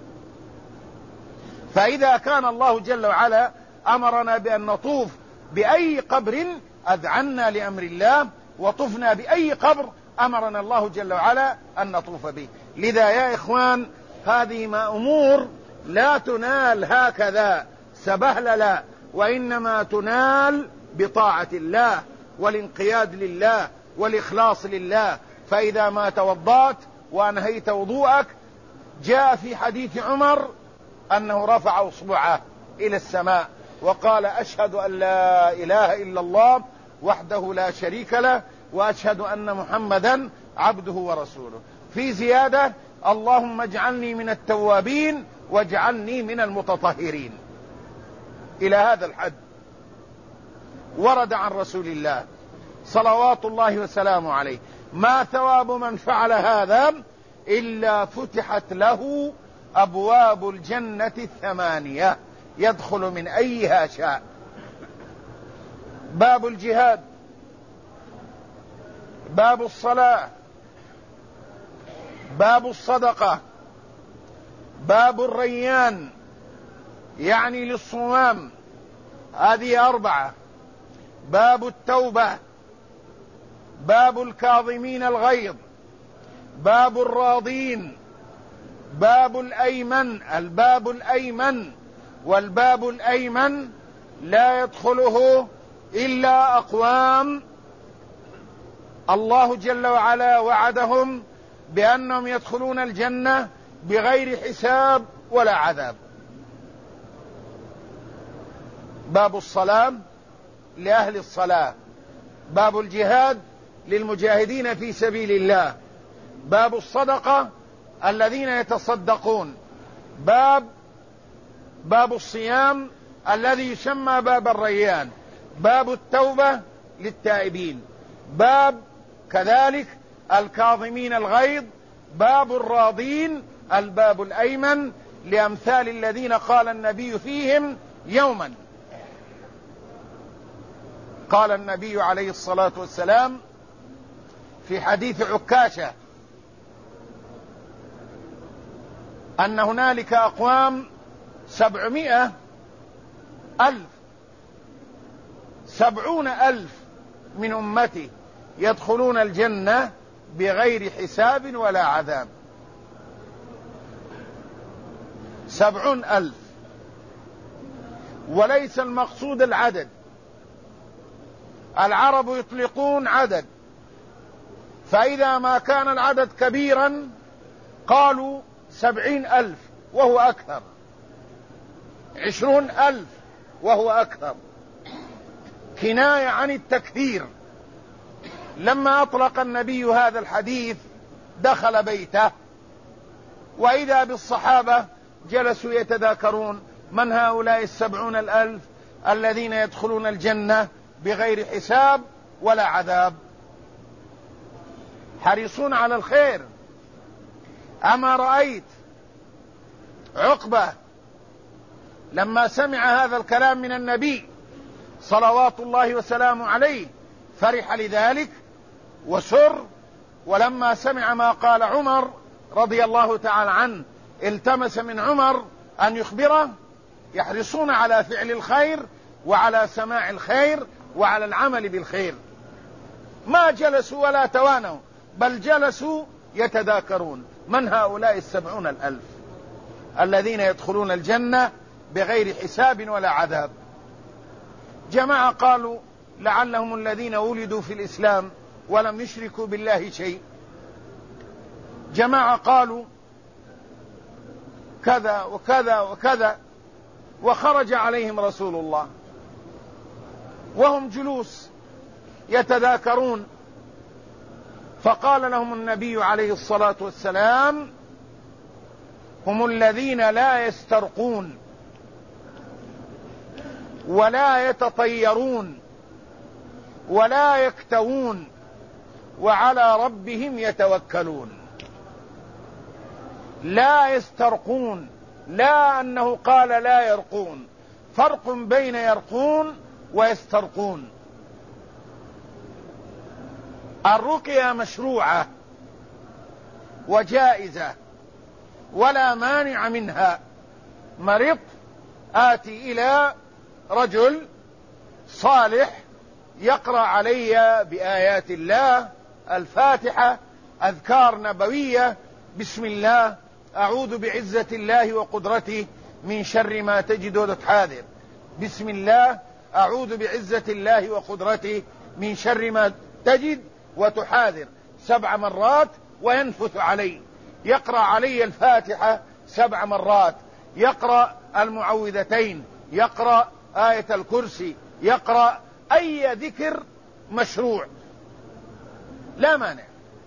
S1: فإذا كان الله جل وعلا أمرنا بأن نطوف بأي قبر أذعنا لأمر الله، وطفنا بأي قبر أمرنا الله جل وعلا أن نطوف به. لذا يا إخوان هذه ما أمور لا تنال هكذا سبهللا، وإنما تنال بطاعة الله والانقياد لله والإخلاص لله. فإذا ما توضأت وأنهيت وضوءك، جاء في حديث عمر أنه رفع أصبعه إلى السماء وقال أشهد أن لا إله إلا الله وحده لا شريك له، وأشهد أن محمدا عبده ورسوله. في زيادة اللهم اجعلني من التوابين واجعلني من المتطهرين، إلى هذا الحد ورد عن رسول الله صلوات الله وسلامه عليه. ما ثواب من فعل هذا إلا فتحت له أبواب الجنة 8، يدخل من أيها شاء. باب الجهاد، باب الصلاة، باب الصدقة، باب الريان يعني للصوام، هذه 4. باب التوبة، باب الكاظمين الغيظ، باب الراضين، باب الأيمن، الباب الأيمن، والباب الأيمن لا يدخله إلا أقوام الله جل وعلا وعدهم بأنهم يدخلون الجنة بغير حساب ولا عذاب. باب الصلاة لأهل الصلاة، باب الجهاد للمجاهدين في سبيل الله، باب الصدقة الذين يتصدقون، باب الصيام الذي يسمى باب الريان، باب التوبة للتائبين، باب كذلك الكاظمين الغيظ، باب الراضين، الباب الأيمن لأمثال الذين قال النبي فيهم يوما. قال النبي عليه الصلاة والسلام في حديث عكاشة أن هنالك أقوام 70,000 من أمتي يدخلون الجنة بغير حساب ولا عذاب. 70,000، وليس المقصود العدد. العرب يطلقون عدد، فإذا ما كان العدد كبيرا قالوا 70,000 وهو أكثر، 20,000 وهو أكثر، كناية عن التكثير. لما أطلق النبي هذا الحديث دخل بيته، وإذا بالصحابة جلسوا يتذاكرون من هؤلاء 70,000 الذين يدخلون الجنة بغير حساب ولا عذاب، حريصون على الخير. أما رأيت عقبة لما سمع هذا الكلام من النبي صلوات الله وسلامه عليه فرح لذلك وسر، ولما سمع ما قال عمر رضي الله تعالى عنه التمس من عمر أن يخبره. يحرصون على فعل الخير وعلى سماع الخير وعلى العمل بالخير، ما جلسوا ولا توانوا، بل جلسوا يتذاكرون من هؤلاء 70,000 الذين يدخلون الجنة بغير حساب ولا عذاب. جماعة قالوا لعلهم الذين ولدوا في الإسلام ولم يشركوا بالله شيء، جماعة قالوا كذا وكذا وكذا، وخرج عليهم رسول الله وهم جلوس يتذاكرون، فقال لهم النبي عليه الصلاة والسلام هم الذين لا يسترقون ولا يتطيرون ولا يكتوون وعلى ربهم يتوكلون. لا يسترقون، لا أنه قال لا يرقون، فرق بين يرقون ويسترقون. الرقية مشروعة وجائزة ولا مانع منها. مرضت آتي إلى رجل صالح يقرأ علي بآيات الله الفاتحة، أذكار نبوية، بسم الله، أعوذ بعزة الله وقدرته من شر ما تجد وتحاذر، بسم الله أعوذ بعزة الله وقدرته من شر ما تجد وتحاذر 7 مرات، وينفث علي، يقرأ علي الفاتحة 7 مرات، يقرأ المعوذتين، يقرأ آية الكرسي، يقرأ أي ذكر مشروع لا مانع.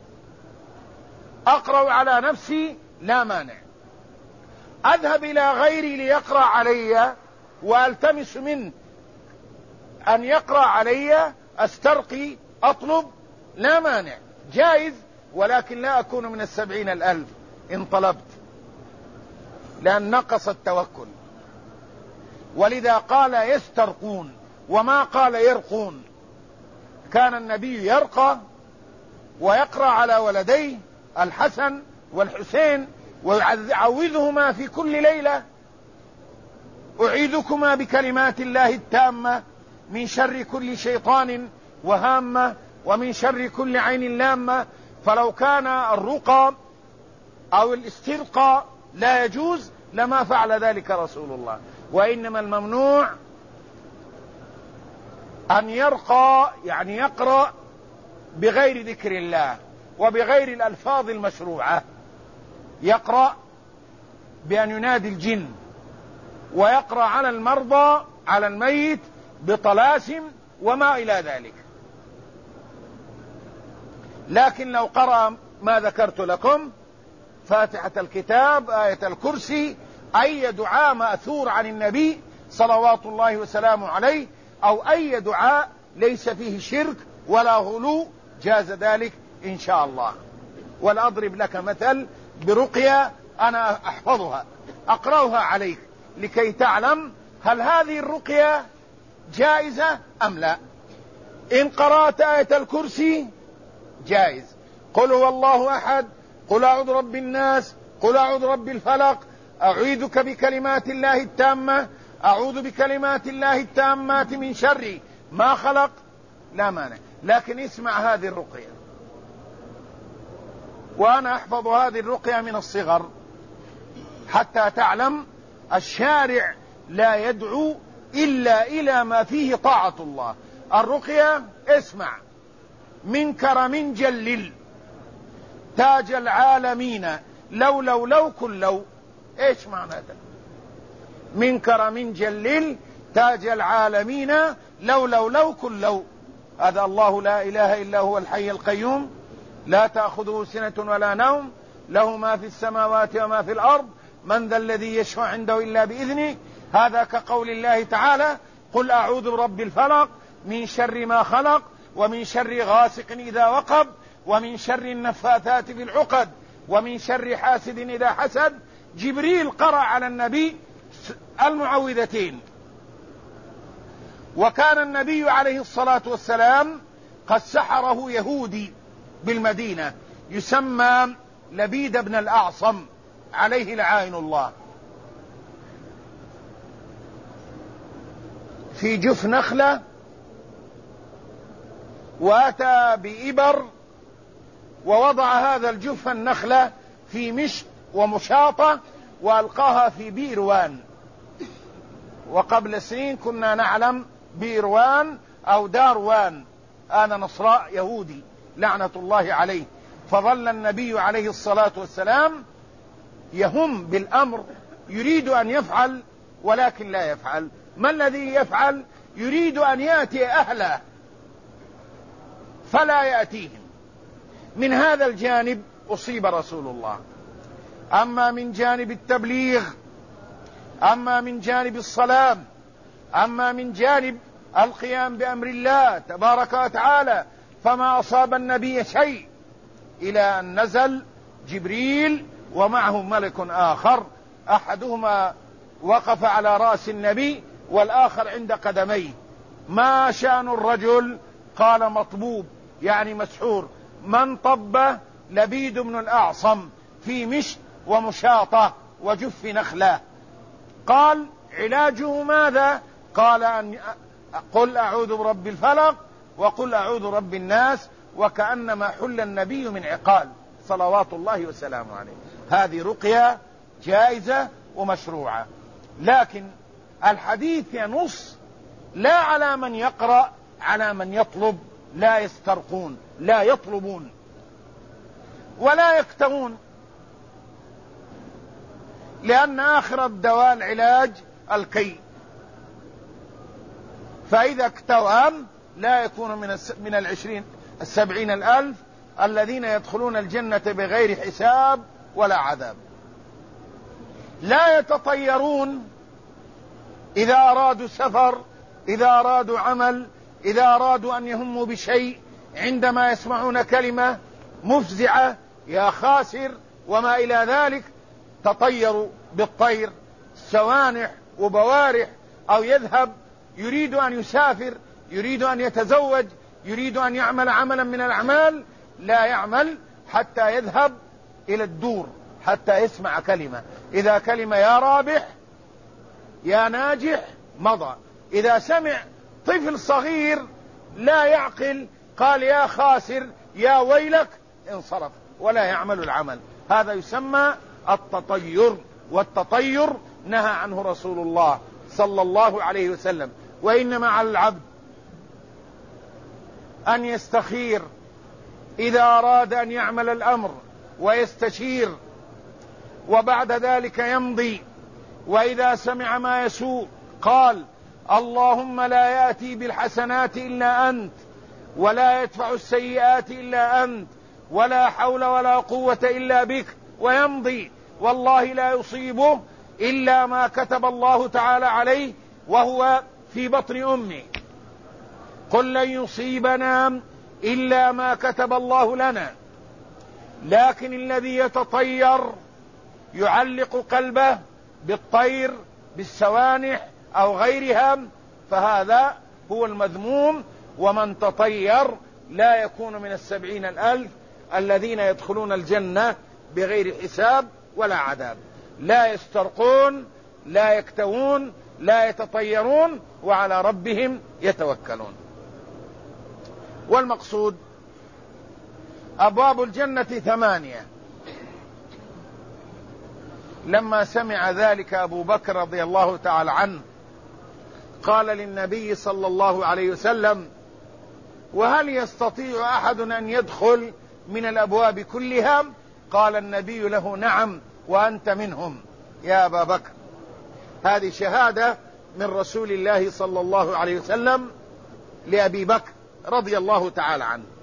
S1: أقرأ على نفسي لا مانع. أذهب إلى غيري ليقرأ علي وألتمس منه أن يقرأ علي، أسترقي، أطلب، لا مانع، جائز، ولكن لا أكون من 70,000 إن طلبت، لأن نقص التوكل. ولذا قال يسترقون وما قال يرقون. كان النبي يرقى ويقرأ على ولديه الحسن والحسين ويعوذهما في كل ليلة: أعيذكما بكلمات الله التامة من شر كل شيطان وهامة ومن شر كل عين لامة. فلو كان الرقى أو الاسترقاء لا يجوز لما فعل ذلك رسول الله، وإنما الممنوع أن يرقى، يعني يقرأ بغير ذكر الله وبغير الألفاظ المشروعة. يقرأ بأن ينادي الجن، ويقرأ على المرضى على الميت بطلاسم وما إلى ذلك. لكن لو قرأ ما ذكرت لكم: فاتحة الكتاب، آية الكرسي، أي دعاء مأثور عن النبي صلوات الله وسلامه عليه، أو أي دعاء ليس فيه شرك ولا غلو، جاز ذلك إن شاء الله. ولأضرب لك مثل برقية أنا أحفظها أقرأها عليك لكي تعلم هل هذه الرقية جائزة أم لا. إن قرأت آية الكرسي جائز. قل هو الله أحد، قل أعوذ برب الناس، قل أعوذ برب الفلق، أعوذك بكلمات الله التامة، أعوذ بكلمات الله التامات من شر ما خلق، لا مانع. لكن اسمع هذه الرقية، وأنا أحفظ هذه الرقية من الصغر حتى تعلم الشارع لا يدعو إلا إلى ما فيه طاعة الله. الرقية اسمع: من كرم جلل تاج العالمين لو كل لو. ايش معنى هذا؟ من كرم جلل تاج العالمين لو كل لو. هذا الله لا إله إلا هو الحي القيوم لا تأخذه سنة ولا نوم، له ما في السماوات وما في الأرض، من ذا الذي يشفع عنده إلا بإذنه. هذا كقول الله تعالى: قل أعوذ برب الفلق من شر ما خلق ومن شر غاسق إذا وقب ومن شر النفاثات في العقد ومن شر حاسد إذا حسد. جبريل قرأ على النبي المعوذتين. وكان النبي عليه الصلاة والسلام قد سحره يهودي بالمدينة يسمى لبيد بن الأعصم عليه لعائن الله، في جف نخلة، وأتى بإبر ووضع هذا الجف النخلة في مشط ومشاطة وألقاها في بئر وان. وقبل سنين كنا نعلم بئر وان أو دار وان، أنا نصراء يهودي لعنة الله عليه. فظل النبي عليه الصلاة والسلام يهم بالأمر، يريد أن يفعل ولكن لا يفعل. ما الذي يفعل؟ يريد أن يأتي أهله فلا يأتيهم. من هذا الجانب أصيب رسول الله. أما من جانب التبليغ، أما من جانب الصلاة، أما من جانب القيام بأمر الله تبارك وتعالى، فما أصاب النبي شيء إلى أن نزل جبريل ومعه ملك آخر، أحدهما وقف على رأس النبي والآخر عند قدميه. ما شأن الرجل؟ قال: مطبوب، يعني مسحور. من طب؟ لبيد بن الأعصم في مشط ومشاطة وجف نخلة. قال: علاجه ماذا؟ قال: أن قل أعوذ برب الفلق وقل أعوذ برب الناس، وكأنما حل النبي من عقال صلوات الله وسلامه عليه. هذه رقية جائزة ومشروعة، لكن الحديث ينص لا على من يقرأ، على من يطلب. لا يسترقون، لا يطلبون ولا يكتوون، لأن آخر الدواء العلاج الكي. فإذا اكتوام لا يكون من 70 الألف الذين يدخلون الجنة بغير حساب ولا عذاب. لا يتطيرون إذا أرادوا سفر، إذا أرادوا عمل، إذا أرادوا أن يهموا بشيء، عندما يسمعون كلمة مفزعة يا خاسر وما إلى ذلك تطيروا بالطير، سوانح وبوارح أو يذهب يريد أن يسافر، يريد أن يتزوج، يريد أن يعمل عملا من الأعمال، لا يعمل حتى يذهب إلى الدور، حتى يسمع كلمة. إذا كلمة يا رابح يا ناجح مضى. إذا سمع طفل صغير لا يعقل قال يا خاسر يا ويلك انصرف ولا يعمل العمل. هذا يسمى التطير، والتطير نهى عنه رسول الله صلى الله عليه وسلم. وإنما على العبد أن يستخير إذا أراد أن يعمل الأمر ويستشير، وبعد ذلك يمضي. وإذا سمع ما يسوء قال اللهم لا يأتي بالحسنات إلا أنت، ولا يدفع السيئات إلا أنت، ولا حول ولا قوة إلا بك، ويمضي. والله لا يصيبه إلا ما كتب الله تعالى عليه وهو في بطن أمه. قل لن يصيبنا إلا ما كتب الله لنا. لكن الذي يتطير يعلق قلبه بالطير بالسوانح أو غيرها، فهذا هو المذموم. ومن تطير لا يكون من 70,000 الذين يدخلون الجنة بغير حساب ولا عذاب. لا يسترقون، لا يكتوون، لا يتطيرون، وعلى ربهم يتوكلون. والمقصود أبواب الجنة 8. لما سمع ذلك أبو بكر رضي الله تعالى عنه قال للنبي صلى الله عليه وسلم وهل يستطيع أحد أن يدخل من الأبواب كلها؟ قال النبي له نعم وأنت منهم يا أبا بكر. هذه شهادة من رسول الله صلى الله عليه وسلم لأبي بكر رضي الله تعالى عنه.